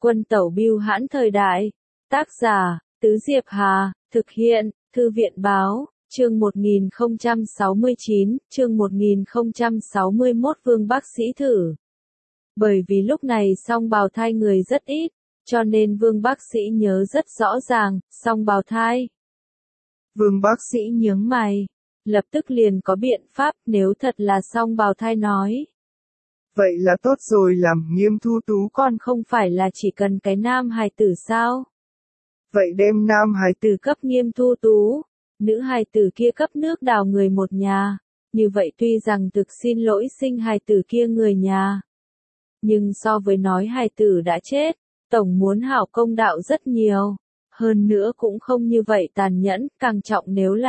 Quân tẩu bưu hãn thời đại. Tác giả, Tứ Diệp Hà, thực hiện, Thư viện báo, chương 1069, chương 1061 Vương bác sĩ thử. Bởi vì lúc này song bào thai người rất ít, cho nên Vương bác sĩ nhớ rất rõ ràng, song bào thai. Vương bác sĩ nhướng mày, lập tức liền có biện pháp nếu thật là song bào thai nói. Vậy là tốt rồi, làm Nghiêm Thu Tú. Còn không phải là chỉ cần cái nam hài tử sao? Vậy đem nam hài tử cấp Nghiêm Thu Tú, nữ hài tử kia cấp Nước Đào người một nhà. Như vậy tuy rằng thực xin lỗi sinh hài tử kia người nhà. Nhưng so với nói hài tử đã chết, tổng muốn hảo công đạo rất nhiều. Hơn nữa cũng không như vậy tàn nhẫn, càng trọng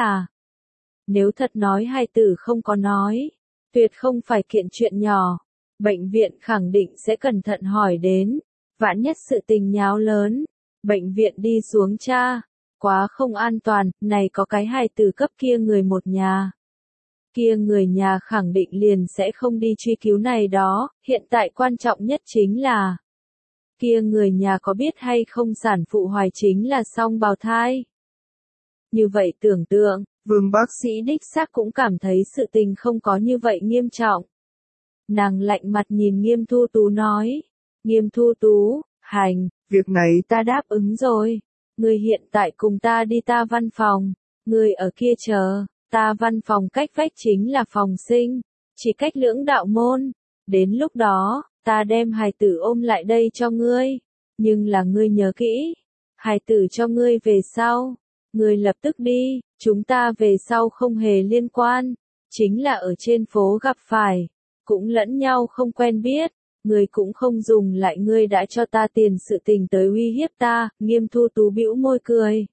nếu thật nói hài tử không có nói, tuyệt không phải kiện chuyện nhỏ. Bệnh viện khẳng định sẽ cẩn thận hỏi đến, vạn nhất sự tình nháo lớn, bệnh viện đi xuống tra, quá không an toàn, này có cái hài tử cấp kia người một nhà. Kia người nhà khẳng định liền sẽ không đi truy cứu này đó, hiện tại quan trọng nhất chính là kia người nhà có biết hay không sản phụ hoài chính là song bào thai. Như vậy tưởng tượng, Vương bác sĩ đích xác cũng cảm thấy sự tình không có như vậy nghiêm trọng. Nàng lạnh mặt nhìn Nghiêm Thu Tú nói, Nghiêm Thu Tú, hành, việc này ta đáp ứng rồi, ngươi hiện tại cùng ta đi ta văn phòng, ngươi ở kia chờ, ta văn phòng cách vách chính là phòng sinh, chỉ cách lưỡng đạo môn, đến lúc đó, ta đem hài tử ôm lại đây cho ngươi, nhưng là ngươi nhớ kỹ, hài tử cho ngươi về sau, ngươi lập tức đi, chúng ta về sau không hề liên quan, chính là ở trên phố gặp phải. Cũng lẫn nhau không quen biết, người cũng không dùng lại ngươi đã cho ta tiền sự tình tới uy hiếp ta, Nghiêm Thu Tú bĩu môi cười,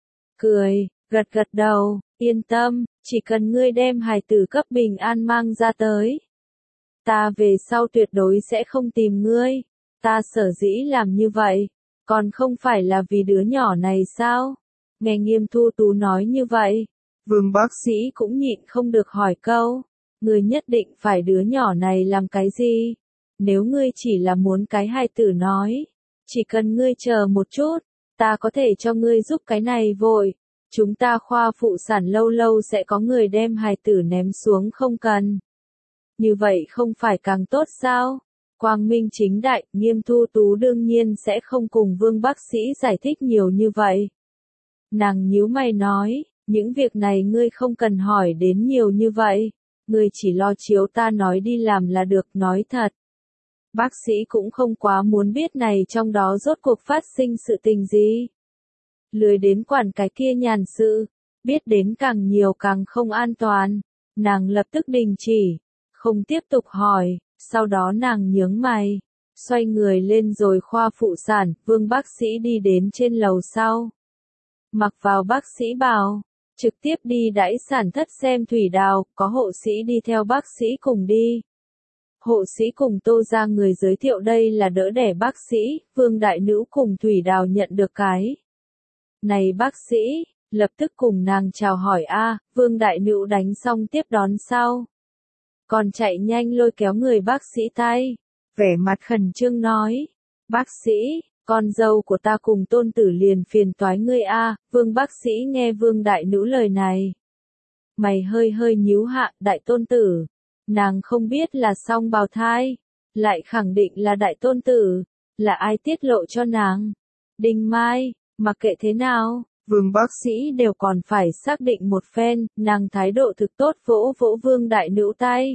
gật gật đầu, yên tâm, chỉ cần ngươi đem hài tử cấp bình an mang ra tới. Ta về sau tuyệt đối sẽ không tìm ngươi, ta sở dĩ làm như vậy, còn không phải là vì đứa nhỏ này sao? Nghe Nghiêm Thu Tú nói như vậy, Vương bác sĩ cũng nhịn không được hỏi câu. Ngươi nhất định phải đứa nhỏ này làm cái gì? Nếu ngươi chỉ là muốn cái hài tử nói, chỉ cần ngươi chờ một chút, ta có thể cho ngươi giúp cái này vội. Chúng ta khoa phụ sản lâu lâu sẽ có người đem hài tử ném xuống không cần. Như vậy không phải càng tốt sao? Quang minh chính đại, Nghiêm Thu Tú đương nhiên sẽ không cùng Vương bác sĩ giải thích nhiều như vậy. Nàng nhíu mày nói, những việc này ngươi không cần hỏi đến nhiều như vậy. Ngươi chỉ lo chiếu ta nói đi làm là được, nói thật. Bác sĩ cũng không quá muốn biết này trong đó rốt cuộc phát sinh sự tình gì. Lười đến quản cái kia nhàn sự, biết đến càng nhiều càng không an toàn. Nàng lập tức đình chỉ, không tiếp tục hỏi, sau đó nàng nhướng mày, xoay người lên rồi khoa phụ sản, Vương bác sĩ đi đến trên lầu sau. Mặc vào bác sĩ bào. Trực tiếp đi đãi sản thất xem Thủy Đào, có hộ sĩ đi theo bác sĩ cùng đi. Hộ sĩ cùng Tô ra người giới thiệu đây là đỡ đẻ bác sĩ, Vương đại nữ cùng Thủy Đào nhận được cái. Này bác sĩ, lập tức cùng nàng chào hỏi Vương đại nữ đánh xong tiếp đón sau. Còn chạy nhanh lôi kéo người bác sĩ tay, vẻ mặt khẩn trương nói, bác sĩ. Con dâu của ta cùng tôn tử liền phiền toái ngươi Vương bác sĩ nghe Vương đại nữ lời này. Mày hơi nhíu hạ, đại tôn tử. Nàng không biết là song bào thai, lại khẳng định là đại tôn tử, là ai tiết lộ cho nàng. Đinh Mai, mặc kệ thế nào, Vương bác sĩ đều còn phải xác định một phen, nàng thái độ thực tốt vỗ vỗ Vương đại nữ tay.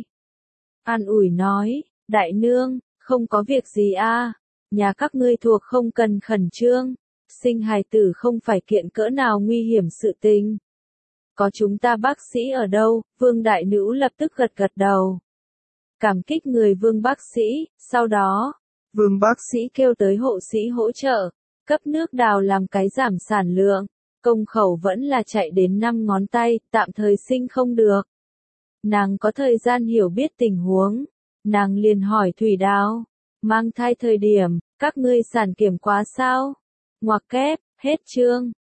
An ủi nói, đại nương, không có việc gì nhà các ngươi thuộc không cần khẩn trương, sinh hài tử không phải kiện cỡ nào nguy hiểm sự tình. Có chúng ta bác sĩ ở đâu, Vương đại nữ lập tức gật đầu. Cảm kích người Vương bác sĩ, sau đó, Vương bác sĩ kêu tới hộ sĩ hỗ trợ, cấp Nước Đào làm cái giảm sản lượng, công khẩu vẫn là chạy đến 5 ngón tay, tạm thời sinh không được. Nàng có thời gian hiểu biết tình huống, nàng liền hỏi Thủy Đào. Mang thai thời điểm, các ngươi sản kiểm quá sao? Ngoặc kép, hết chương.